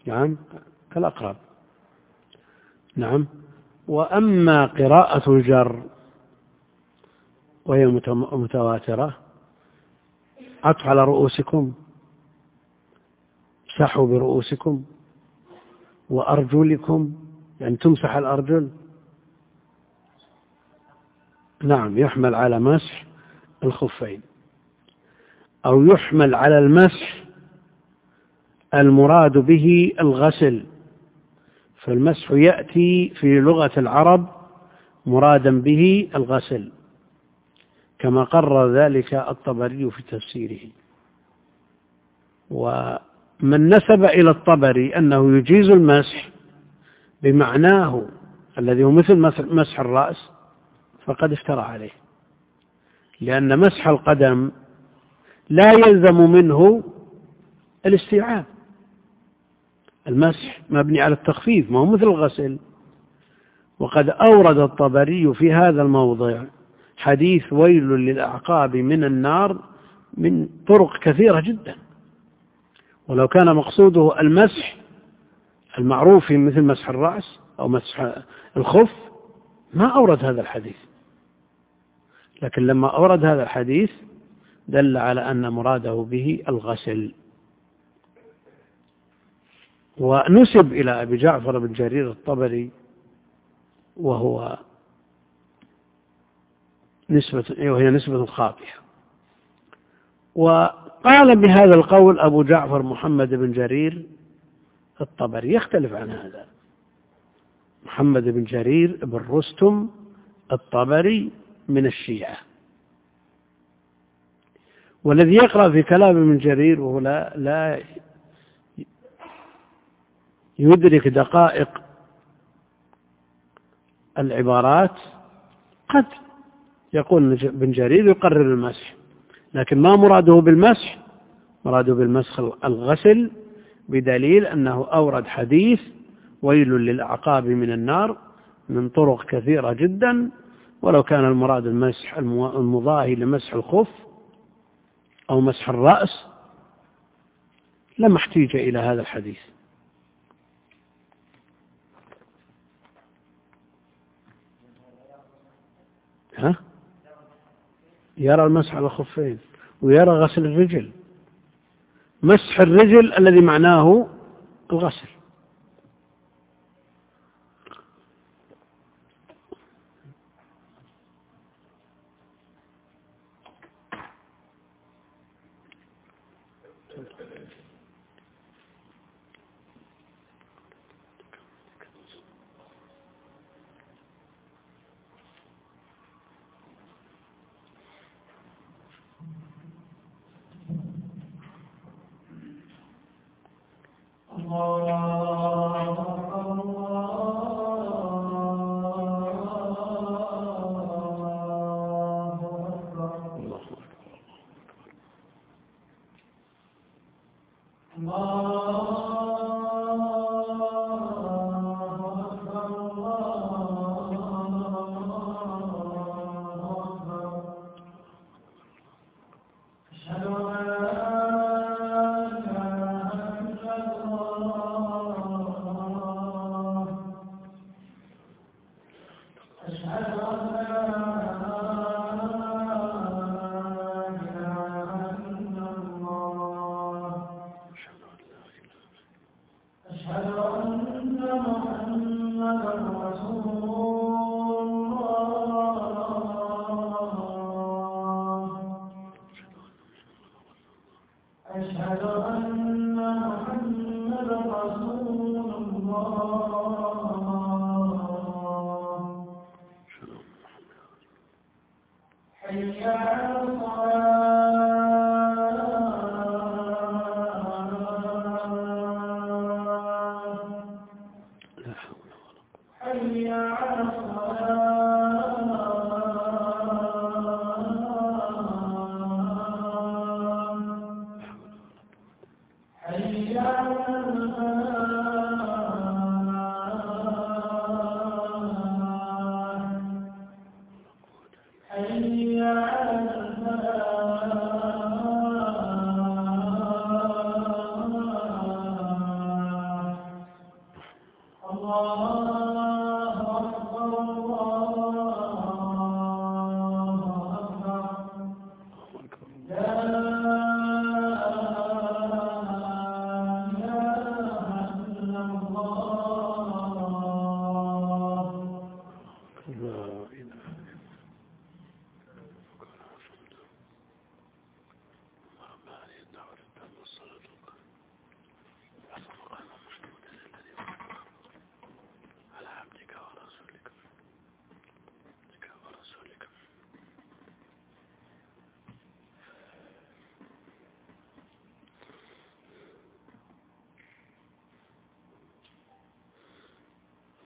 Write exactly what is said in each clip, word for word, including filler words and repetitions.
نعم كالأقرب. نعم. وأما قراءة الجر وهي متواترة، عطف على رؤوسكم، امسحوا برؤوسكم، وأرجلكم، يعني تمسح الأرجل. نعم، يحمل على مسح الخفين، أو يحمل على المسح المراد به الغسل، فالمسح يأتي في لغة العرب مرادا به الغسل، كما قرر ذلك الطبري في تفسيره. ومن نسب إلى الطبري أنه يجيز المسح بمعناه الذي هو مثل مسح الرأس فقد افترى عليه، لأن مسح القدم لا يلزم منه الاستيعاب، المسح مبني على التخفيف، ما هو مثل الغسل. وقد أورد الطبري في هذا الموضع حديث ويل للأعقاب من النار من طرق كثيرة جدا، ولو كان مقصوده المسح المعروف مثل مسح الرأس أو مسح الخف ما أورد هذا الحديث، لكن لما أورد هذا الحديث دل على أن مراده به الغسل. ونسب إلى أبي جعفر بن جرير الطبري، وهو نسبة وهي نسبة خاطئة. وقال بهذا القول أبو جعفر محمد بن جرير الطبري، يختلف عن هذا. محمد بن جرير بن رستم الطبري من الشيعة، والذي يقرأ في كلام ابن جرير وهو لا, لا يدرك دقائق العبارات قد يقول ابن جرير يقرر المسح، لكن ما مراده بالمسح، مراده بالمسح الغسل، بدليل أنه أورد حديث ويل للأعقاب من النار من طرق كثيرة جدا، ولو كان المراد المسح المضاهي لمسح الخف أو مسح الرأس لما احتيج إلى هذا الحديث. ها؟ يرى المسح على الخفين ويرى غسل الرجل، مسح الرجل الذي معناه الغسل.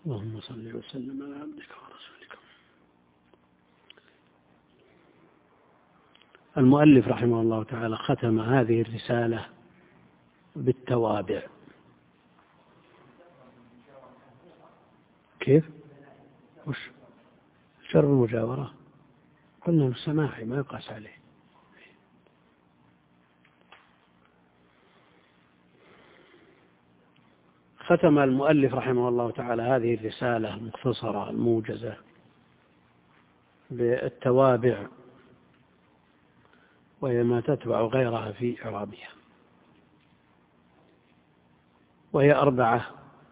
اللهم صل وسلم على عبدك ورسولك. المؤلف رحمه الله تعالى ختم هذه الرسالة بالتوابع. كيف؟ وش شر المجاورة؟ قلنا السماحي ما يقاس عليه. ختم المؤلف رحمه الله تعالى هذه الرسالة المختصرة الموجزة بالتوابع، وهي ما تتبع غيرها في إعرابها، وهي أربعة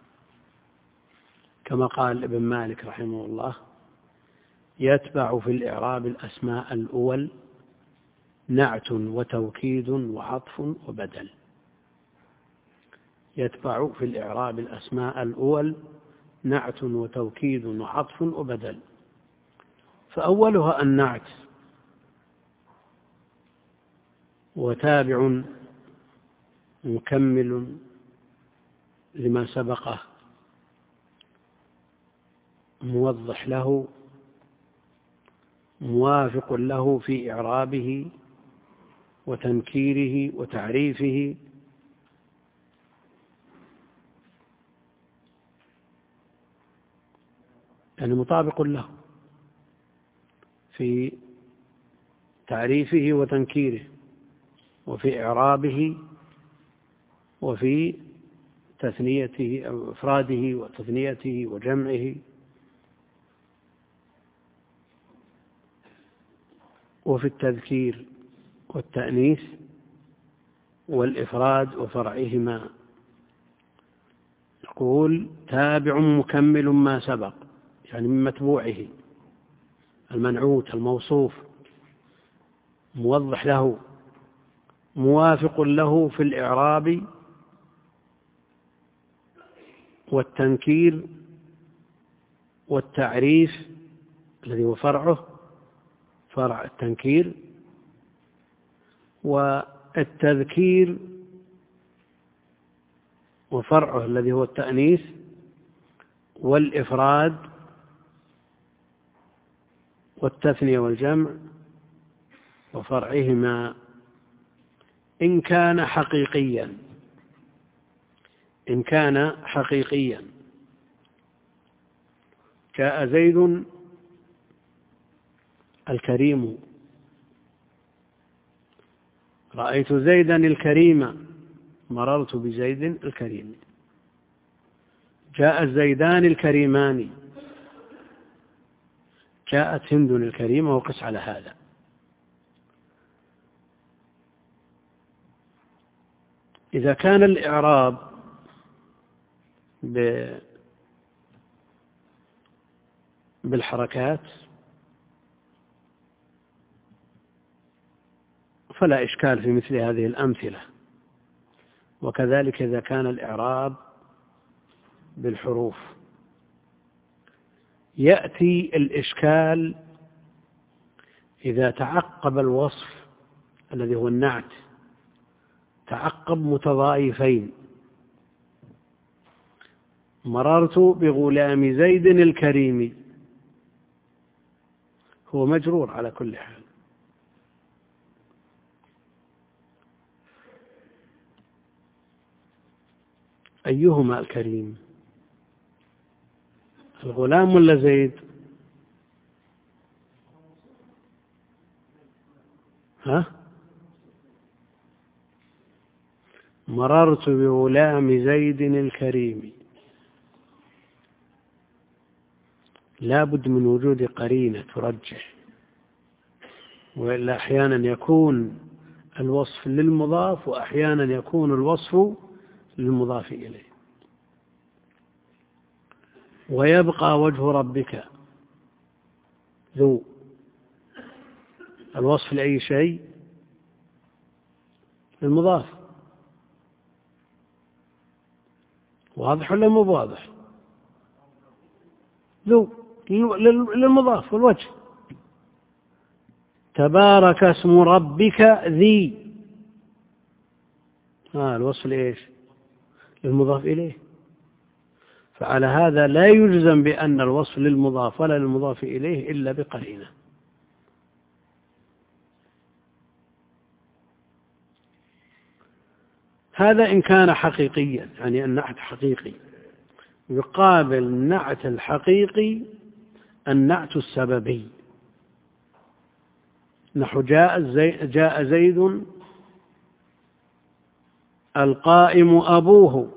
كما قال ابن مالك رحمه الله: يتبع في الإعراب الأسماء الأول نعت وتوكيد وعطف وبدل. يتبع في الإعراب الأسماء الأول نعت وتوكيد وعطف وبدل. فأولها النعت، وتابع مكمل لما سبقه موضح له موافق له في إعرابه وتنكيره وتعريفه، يعني مطابق له في تعريفه وتنكيره وفي إعرابه وفي تثنيته أو إفراده وتثنيته وجمعه وفي التذكير والتأنيث والإفراد وفرعهما. يقول: تابع مكمل ما سبق، يعني من متبوعه المنعوت الموصوف، موضح له موافق له في الإعراب والتنكير والتعريف الذي هو فرعه فرع التنكير، والتذكير وفرعه الذي هو التأنيث، والإفراد والتثنية والجمع وفرعهما إن كان حقيقيا إن كان حقيقيا جاء زيد الكريم، رأيت زيدا الكريم، مررت بزيد الكريم. جاء الزيدان الكريمان، جاءت هند الكريمة، وقس على هذا. إذا كان الإعراب بالحركات فلا إشكال في مثل هذه الأمثلة، وكذلك إذا كان الإعراب بالحروف. يأتي الإشكال إذا تعقب الوصف الذي هو النعت تعقب متضايفين. مررت بغلام زيد الكريم، هو مجرور على كل حال. أيهما الكريم، الغلام ولا زيد؟ ها؟ مررت بغلام زيد الكريم، لا بد من وجود قرينة ترجح، وإلا أحيانا يكون الوصف للمضاف وأحيانا يكون الوصف للمضاف إليه. ويبقى وجه ربك ذو، الوصف لأي شيء؟ للمضاف. واضح ولا مو واضح؟ ذو للمضاف والوجه. تبارك اسم ربك ذي، ها الوصف لإيش؟ للمضاف إليه. فعلى هذا لا يجزم بأن الوصف للمضاف ولا للمضاف إليه إلا بقرينة. هذا إن كان حقيقيا، يعني النعت حقيقي. يقابل النعت الحقيقي النعت السببي، نحو جاء زيد, جاء زيد القائم أبوه،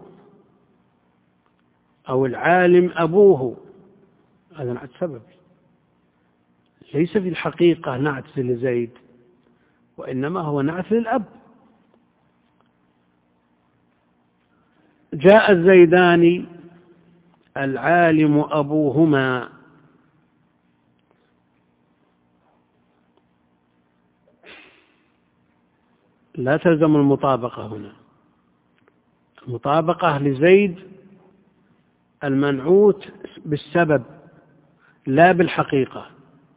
أو العالم أبوه، هذا نعت سببي ليس في الحقيقة نعت لزيد، وإنما هو نعت للأب. جاء الزيدان العالم أبوهما، لا تلزم المطابقة هنا. المطابقة لزيد المنعوت بالسبب لا بالحقيقة.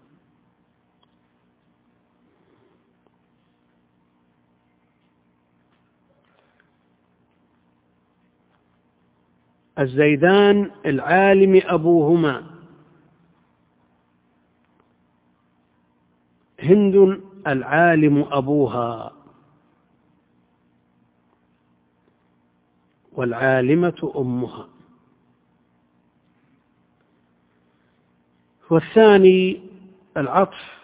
الزيدان العالم أبوهما، هند العالم أبوها، والعالمة أمها. والثاني العطف،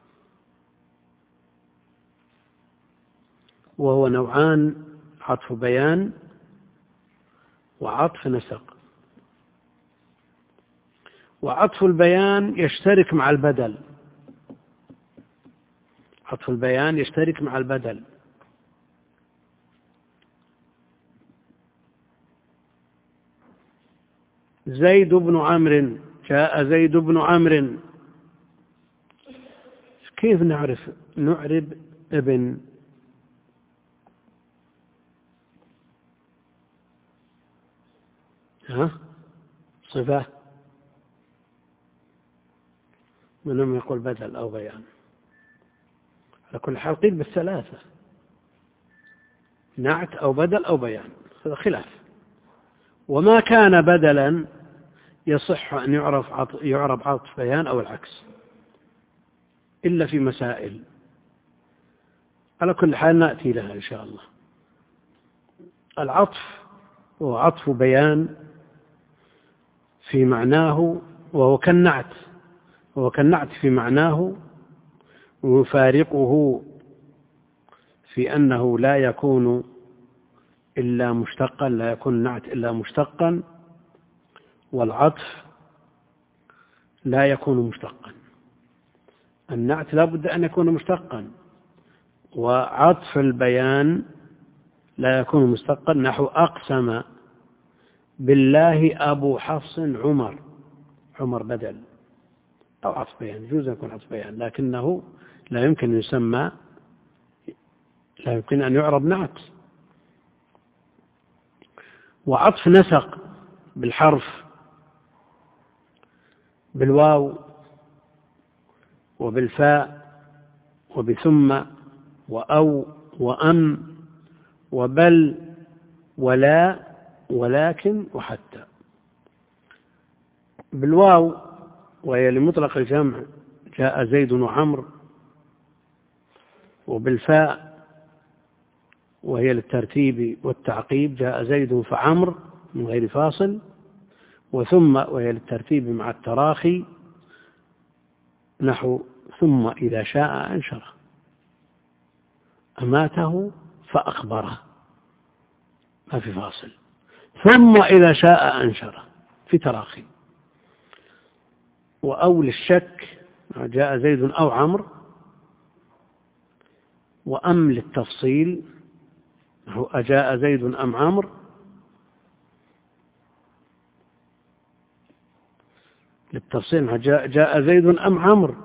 وهو نوعان: عطف بيان وعطف نسق. وعطف البيان يشترك مع البدل، عطف البيان يشترك مع البدل. زيد بن عمرو، جاء زيد بن عمرو. كيف نعرف نعرب ابن؟ ها صفة، منهم يقول بدل أو بيان. على كل حال قيل بالثلاثة، نعت أو بدل أو بيان، هذا خلاف. وما كان بدلا يصح أن يعرف عطف يعرب عطف بيان أو العكس، إلا في مسائل. على كل حال نأتي لها إن شاء الله. العطف هو عطف بيان في معناه، وهو كالنعت وهو كالنعت في معناه، ويفارقه في أنه لا يكون إلا مشتقا، لا يكون النعت إلا مشتقا، والعطف لا يكون مشتقا. النعت لا بد أن يكون مشتقا، وعطف البيان لا يكون مشتقا، نحو أقسم بالله أبو حفص عمر، عمر بدل أو عطف بيان، يجوز أن يكون عطف بيان، لكنه لا يمكن أن يسمى، لا يمكن أن يعرب نعت. وعطف نسق بالحرف، بالواو وبالفاء وبثم وأو وأم وبل ولا ولكن وحتى. بالواو وهي لمطلق الجمع، جاء زيد وعمر. وبالفاء وهي للترتيب والتعقيب، جاء زيد فعمر من غير فاصل. وثم وهي للترتيب مع التراخي، نحو ثم إذا شاء أنشره، أماته فأخبره، ما في فاصل. ثم إذا شاء أنشره في تراخي. وأو للشك، جاء زيد أو عمرو. وأم للتفصيل، نحو أجاء زيد أم عمرو. للتفصيل، جاء, جاء زيد أم عمرو.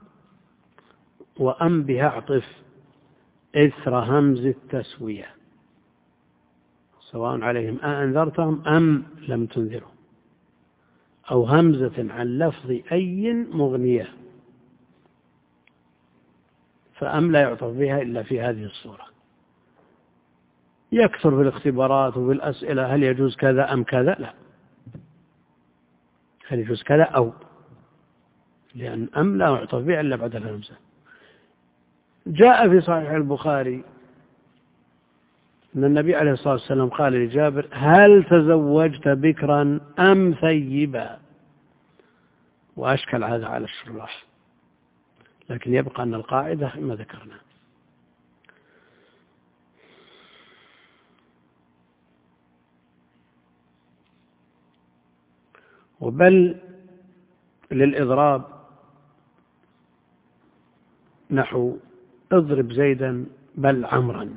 وأم بها اعطف إثر همز التسوية، سواء عليهم أأنذرتهم أم لم تنذرهم، أو همزة عن لفظ أي مغنية، فأم لا يعطف بها إلا في هذه الصورة. يكثر في الاختبارات وفي الأسئلة هل يجوز كذا أم كذا، لا، هل يجوز كذا أو، لأن أم لا يعطف بها إلا بعد الهمزة. جاء في صحيح البخاري أن النبي عليه الصلاة والسلام قال لجابر: هل تزوجت بكرا أم ثيبا؟ وأشكل هذا على الشراح، لكن يبقى أن القاعدة ما ذكرنا. وبل للإضراب نحو اضرب زيدا بل عمرا،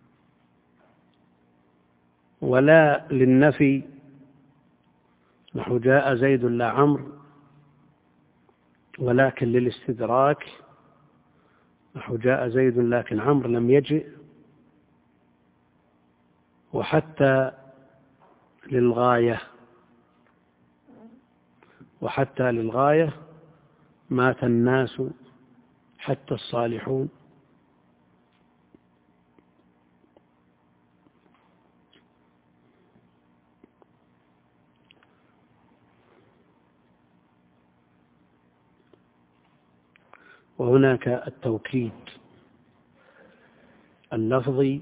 ولا للنفي نحو جاء زيد لا عمرو، ولكن للاستدراك نحو جاء زيد لكن عمرو لم يجئ، وحتى للغاية وحتى للغاية مات الناس حتى الصالحون. وهناك التوكيد اللفظي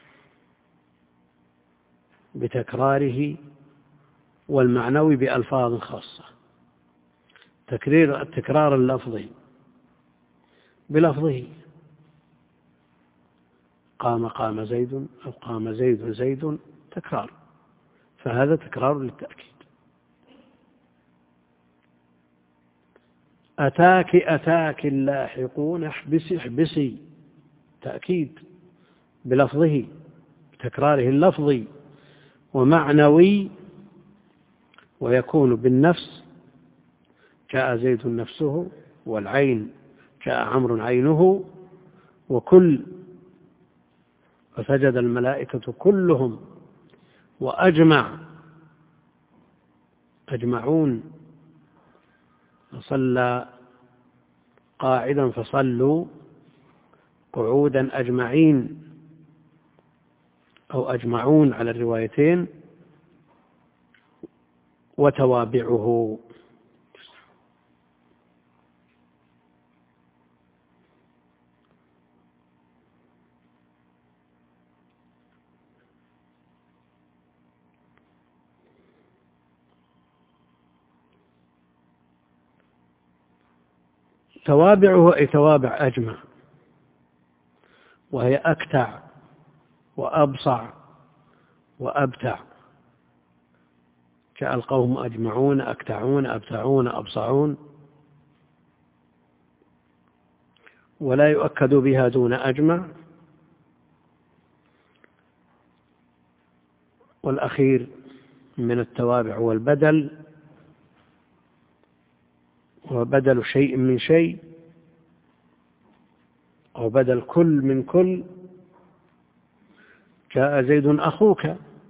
بتكراره والمعنوي بألفاظ خاصة. تكرير التكرار اللفظي بلفظه: قام قام زيد أو قام زيد زيد، تكرار، فهذا تكرار للتأكيد. أتاك أتاك اللاحقون احبسي احبسي، تأكيد بلفظه تكراره اللفظي ومعنوي. ويكون بالنفس: جاء زيد نفسه، والعين جاء عمرو عينه، وكل فسجد الملائكة كلهم وأجمع أجمعون، فصلى قاعدا فصلوا قعودا أجمعين أو أجمعون على الروايتين. وتوابعه: توابعه أي توابع أجمع، وهي أكتع وأبصع وأبتع. جاء القوم أجمعون أكتعون أبتعون أبصعون، ولا يؤكد بها دون أجمع. والأخير من التوابع والبدل، وبدل شيء من شيء، أو بدل كل من كل. جاء زيد أخوك،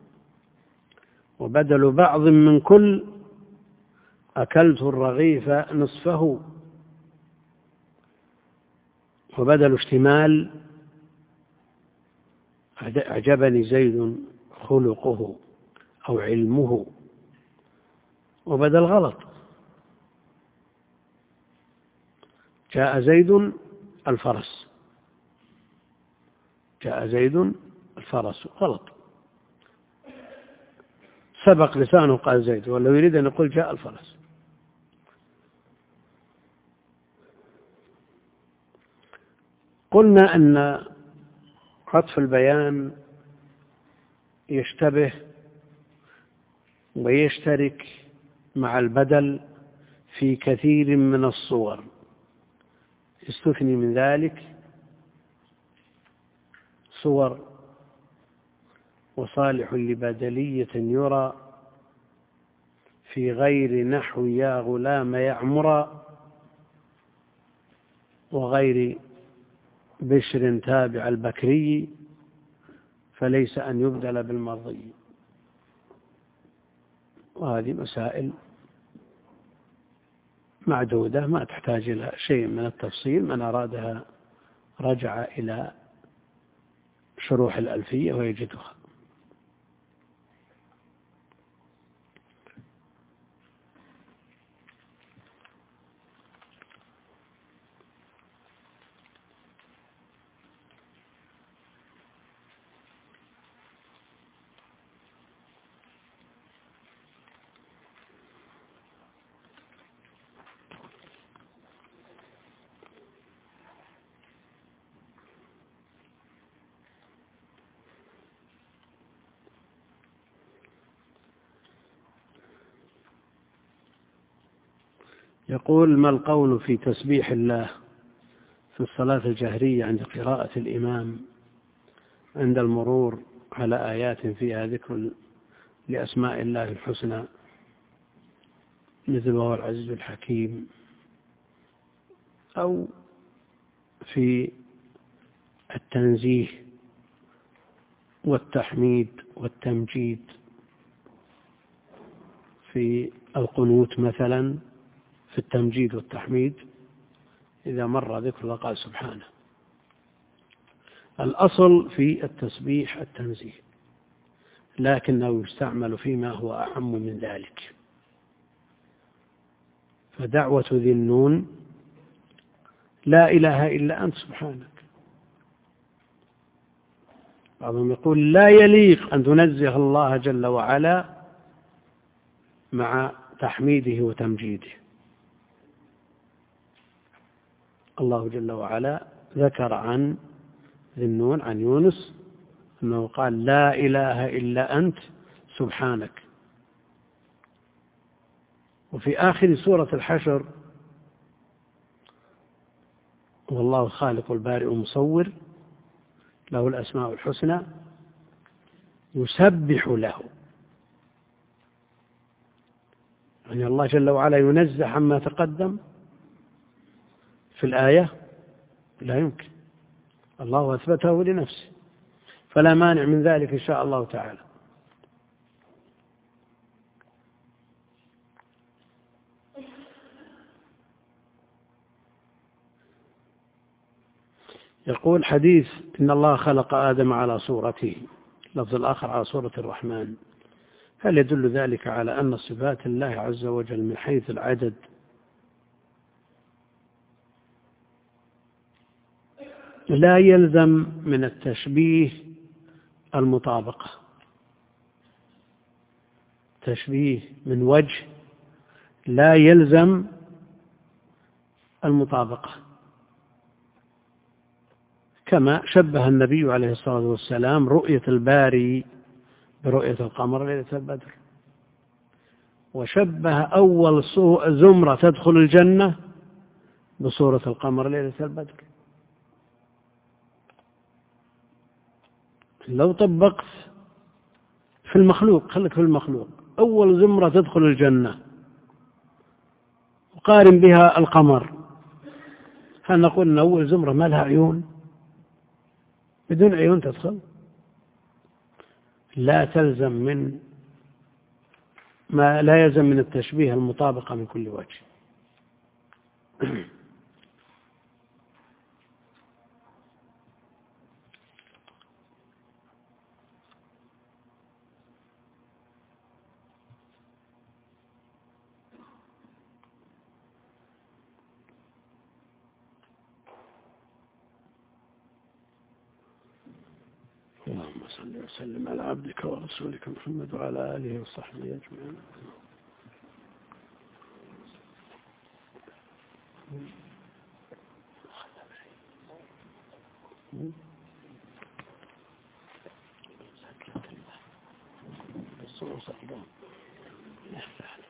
وبدل بعض من كل: أكلت الرغيف نصفه. وبدل اشتمال: أعجبني زيد خلقه أو علمه. وبدل غلط: جاء زيد الفرس، جاء زيد الفرس، غلط، سبق لسانه قال زيد، ولو يريد أن يقول جاء الفرس. قلنا أن عطف البيان يشتبه ويشترك مع البدل في كثير من الصور. استثني من ذلك صور: وصالح لبدلية يرى في غير نحو يا غلام يعمر، وغير بشر تابع البكري فليس أن يبدل بالمرضي. وهذه مسائل معدودة ما تحتاج إلى شيء من التفصيل، من أرادها رجع إلى شروح الألفية ويجدها. يقول: ما القول في تسبيح الله في الصلاة الجهرية عند قراءة الإمام عند المرور على آيات فيها ذكر لأسماء الله الحسنى مثل وهو العزيز الحكيم، أو في التنزيه والتحميد والتمجيد في القنوت مثلا، في التمجيد والتحميد إذا مر ذكر الله قال سبحانه. الأصل في التسبيح التنزيه، لكنه يستعمل فيما هو أعم من ذلك. فدعوة ذي النون: لا إله إلا أنت سبحانك. بعضهم يقول: لا يليق أن تنزه الله جل وعلا مع تحميده وتمجيده. الله جل وعلا ذكر عن ذي النون، عن يونس، أنه قال: لا إله إلا أنت سبحانك. وفي آخر سورة الحشر: والله الخالق البارئ المصور له الأسماء الحسنى يسبح له. يعني الله جل وعلا ينزه عما تقدم في الآية؟ لا يمكن، الله أثبته لنفسه، فلا مانع من ذلك إن شاء الله تعالى. يقول: حديث إن الله خلق آدم على صورته، لفظ الآخر على صورة الرحمن، هل يدل ذلك على أن صفات الله عز وجل من حيث العدد لا يلزم من التشبيه المطابقة؟ تشبيه من وجه لا يلزم المطابقة، كما شبه النبي عليه الصلاة والسلام رؤية الباري برؤية القمر ليلة البدر، وشبه أول زمرة تدخل الجنة بصورة القمر ليلة البدر. لو طبقت في المخلوق، خليك في المخلوق، أول زمرة تدخل الجنة وقارن بها القمر، هل نقول أن أول زمرة ما لها عيون؟ بدون عيون تدخل؟ لا تلزم من ما لا يلزم من التشبيه المطابقة من كل وجه. اللهم صل وسلم على عبدك ورسولك محمد وعلى آله وصحبه أجمعين. الصورة صعبة.